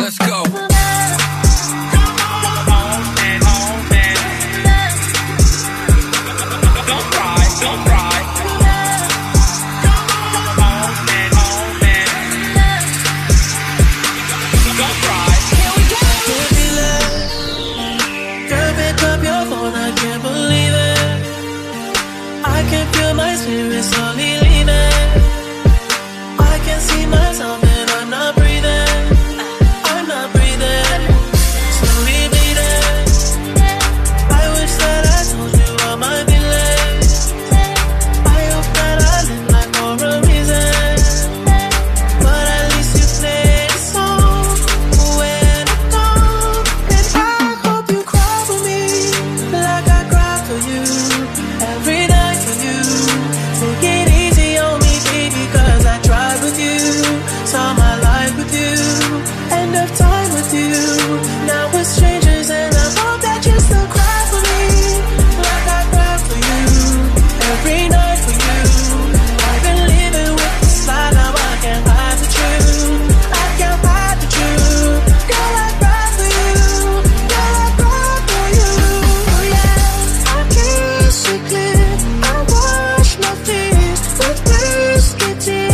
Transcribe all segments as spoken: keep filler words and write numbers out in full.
Let's go. Slowly leaving, I can see myself and I'm not breathing, I'm not breathing, slowly bleeding. I wish that I told you all my feelings. I hope that I live life for a reason, but at least you play the song when I'm gone. And I hope you cry for me like I cry for you every night for you. Take it easy on me, baby, cause I tried with you. Saw my life with you, end of time with you. Now we're strangers and I hope that you still cry for me like I cry for you every night for you. I've been living with this lie, now I can't hide the truth. I can't hide the truth. Girl, I cry for you. Girl, I cry for you. Oh yeah, I kiss you clear. I wash my tears with whiskey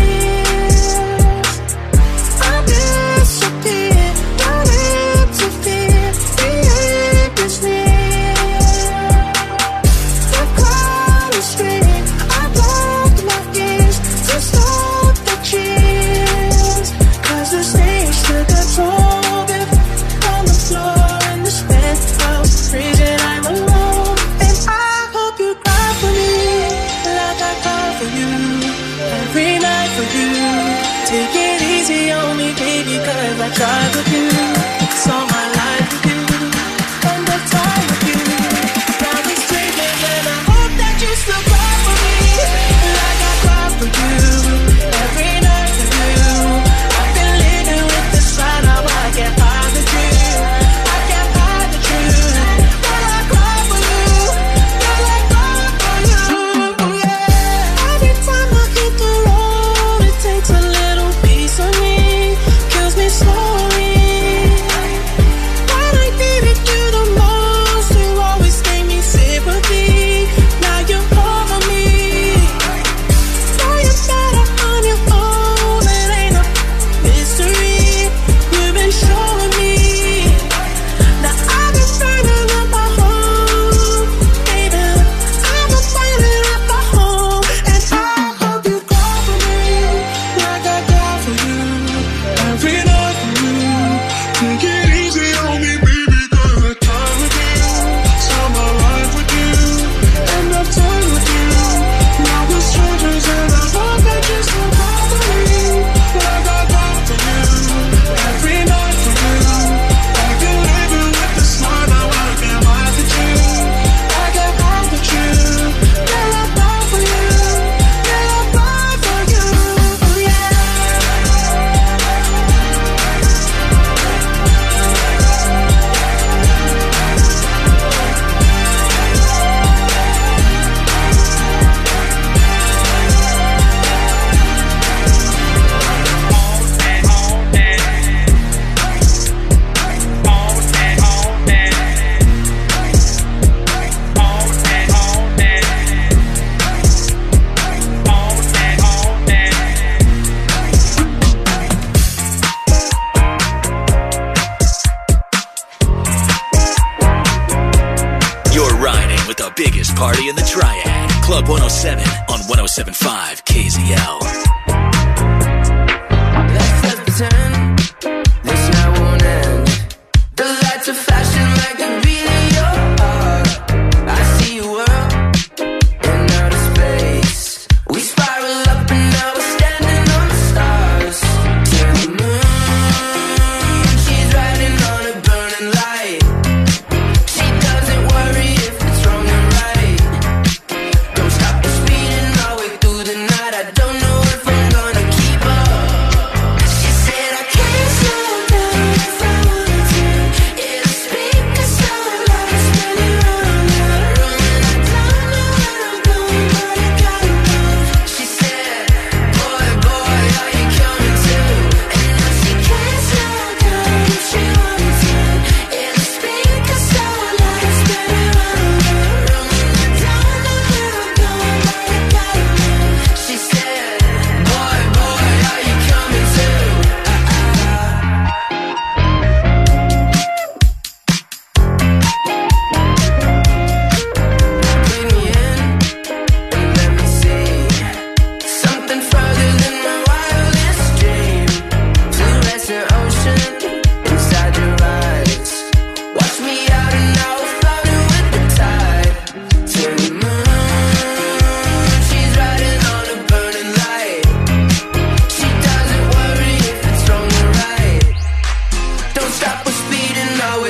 tears. I disappear, not empty fear, the ache is near. The crowd is screaming, I blocked my ears to stop the cheers. Cause the stage took control of it, on the floor in this penthouse, freezing, I'm alone. And I hope you cry for me like I cry for you every night for you. Take it easy on me, baby, cause I tried with you. Saw my life with you, end of time with you. Now we're strangers and I hope that you still cry for me like I cry for you every night for you. I've been living with this lie, now I can't hide the truth. I can't hide the truth. Girl, I cry for you. Girl, I cry for you. Oh yeah. Every time I hit the road, it takes a little piece of me, kills me slowly. When I needed you the most, you always gave me sympathy. Now you're over me. Now you're better on your own, it ain't a mystery. You've been showing me. Now I've been burning up my home, baby. I've been burning up my home, and I hope you cry for me like I cry for you every night for you. Take it easy on me, baby, cause I tried with you. Saw my life with you, end of time with you. Now we're strangers and I hope that you still cry for me like I cry for you every night for you. I've been living with this lie, now I can't hide the truth. I can't hide the truth. Girl, I cry for you. Girl, I cry for you. Oh yeah. You're riding with the biggest party in the Triad. Club one oh seven on one oh seven point five K Z L. Let's just pretend this night won't end. The lights are flashing like the beat of your heart. I see you world in outer space. We spiral up and now we're standing on the stars. To the moon, she's riding on a burning light. She doesn't worry if it's wrong or right. Don't stop the speeding all the way through the night. I don't know if I'm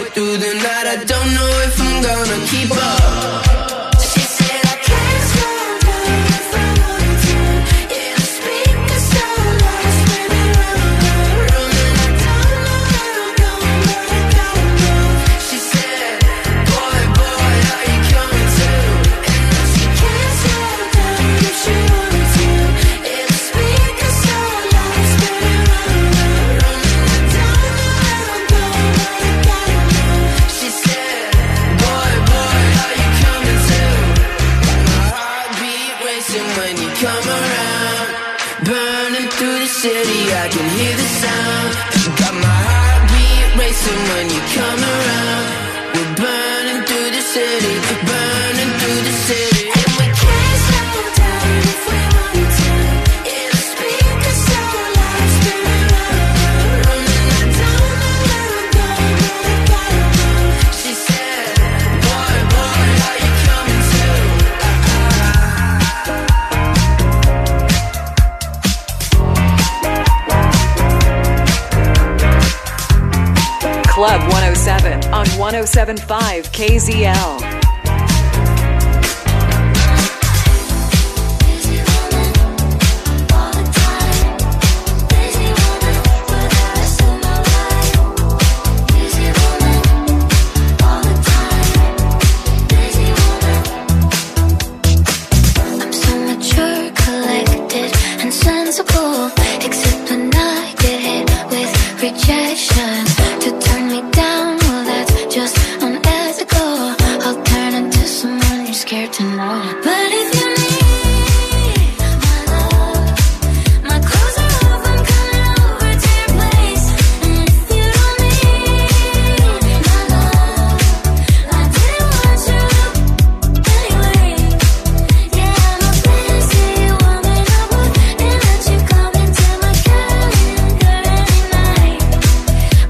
through the night. I don't know if I'm gonna keep up. She said I can't slow down if I wanted to. Yeah, the speaker's so loud, spinning round and round, and I don't know where I'm going, but I gotta move. She said, boy, boy, are you coming too? And now she can't slow down if she wanted to. Yeah, the speaker's so loud, spinning round and round, and I don't know where I'm going, but I gotta move. She said, boy, boy, are you coming too? My heartbeat racing when you come around, burning through the city, I can hear the sound. Got my heartbeat racing when you come around. We're burning through the city, burning through the city. And we can't slow down if we wanted to. Yeah, the speaker's so loud, spinning round and round, and I don't know where I'm going, but I gotta move. She said, boy, boy, are you coming too? Club one oh seven on one oh seven point five K Z L. I'm so mature, collected, and sensible. Except when I get hit with rejection. To turn me down, well that's just unethical. I'll turn into someone you're scared to know. But if you need my love, my clothes are off, I'm coming over to your place. And if you don't need my love, I didn't want you anyway. Yeah, I'm a fancy woman, I wouldn't let you come into my calendar any night.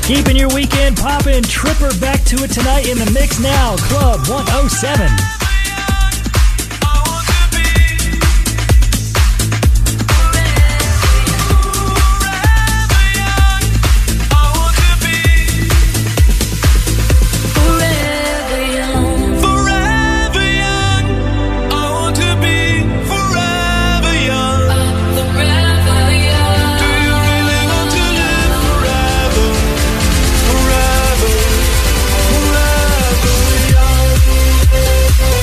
Keeping your weekend poppin'. Tripper back to it tonight in the mix now. Club one oh seven. Forever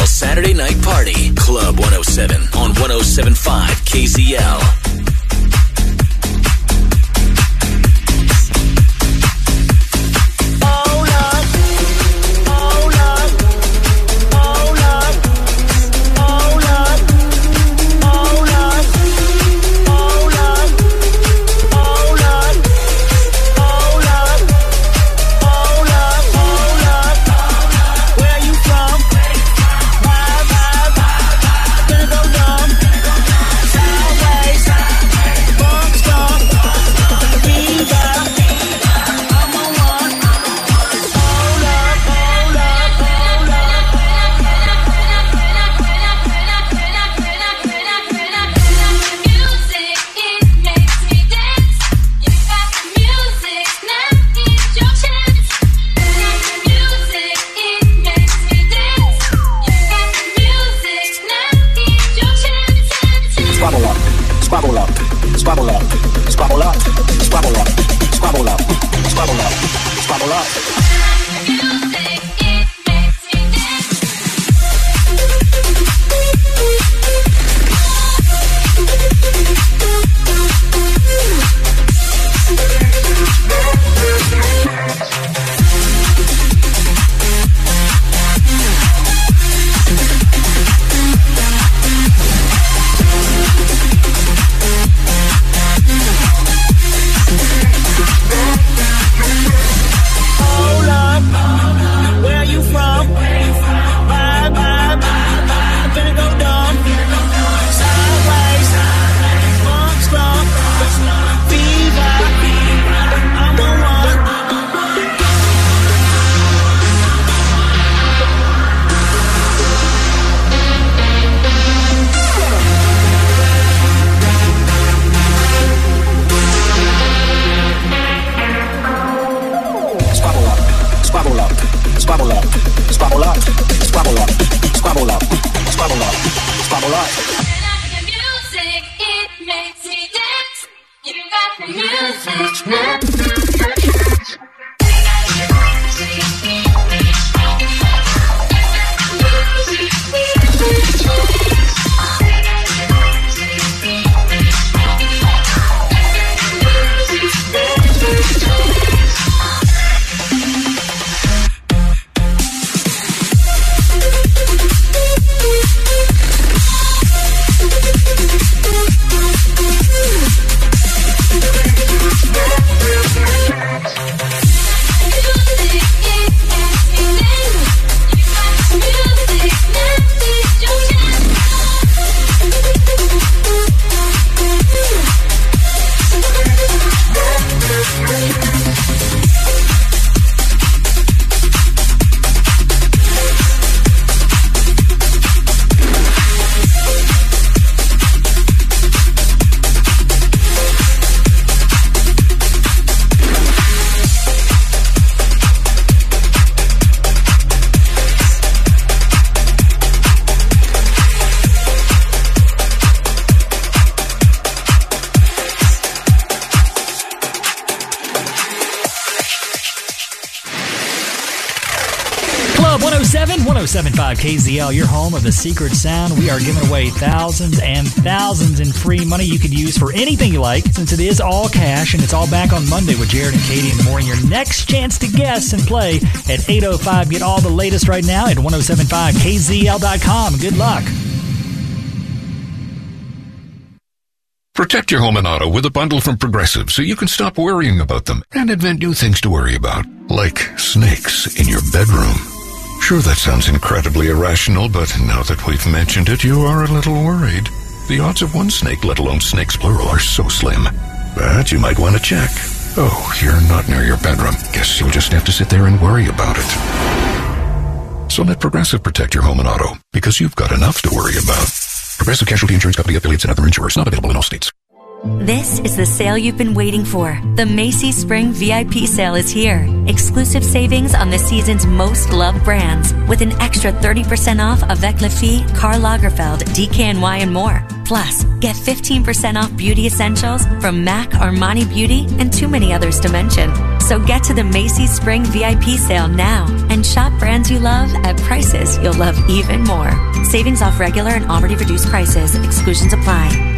L Saturday Night Party. Club one oh seven on one oh seven point five K Z L. one oh seven, one oh seven point five K Z L, your home of the secret sound. We are giving away thousands and thousands in free money you could use for anything you like, since it is all cash, and it's all back on Monday with Jared and Katie in the morning. Your next chance to guess and play at eight oh five. Get all the latest right now at ten seventy-five K Z L dot com. Good luck. Protect your home and auto with a bundle from Progressive so you can stop worrying about them and invent new things to worry about, like snakes in your bedroom. Sure, that sounds incredibly irrational, but now that we've mentioned it, you are a little worried. The odds of one snake, let alone snakes plural, are so slim. But you might want to check. Oh, you're not near your bedroom. Guess you'll just have to sit there and worry about it. So let Progressive protect your home and auto, because you've got enough to worry about. Progressive Casualty Insurance Company, affiliates, and other insurers. Not available in all states. This is the sale you've been waiting for. The Macy's Spring V I P sale is here. Exclusive savings on the season's most loved brands, with an extra thirty percent off Avec Les Filles, Karl Lagerfeld, D K N Y, and more. Plus, get fifteen percent off beauty essentials from MAC, Armani Beauty, and too many others to mention. So So get to the Macy's Spring V I P sale now and shop brands you love at prices you'll love even more. Savings off regular and already reduced prices. Exclusions apply.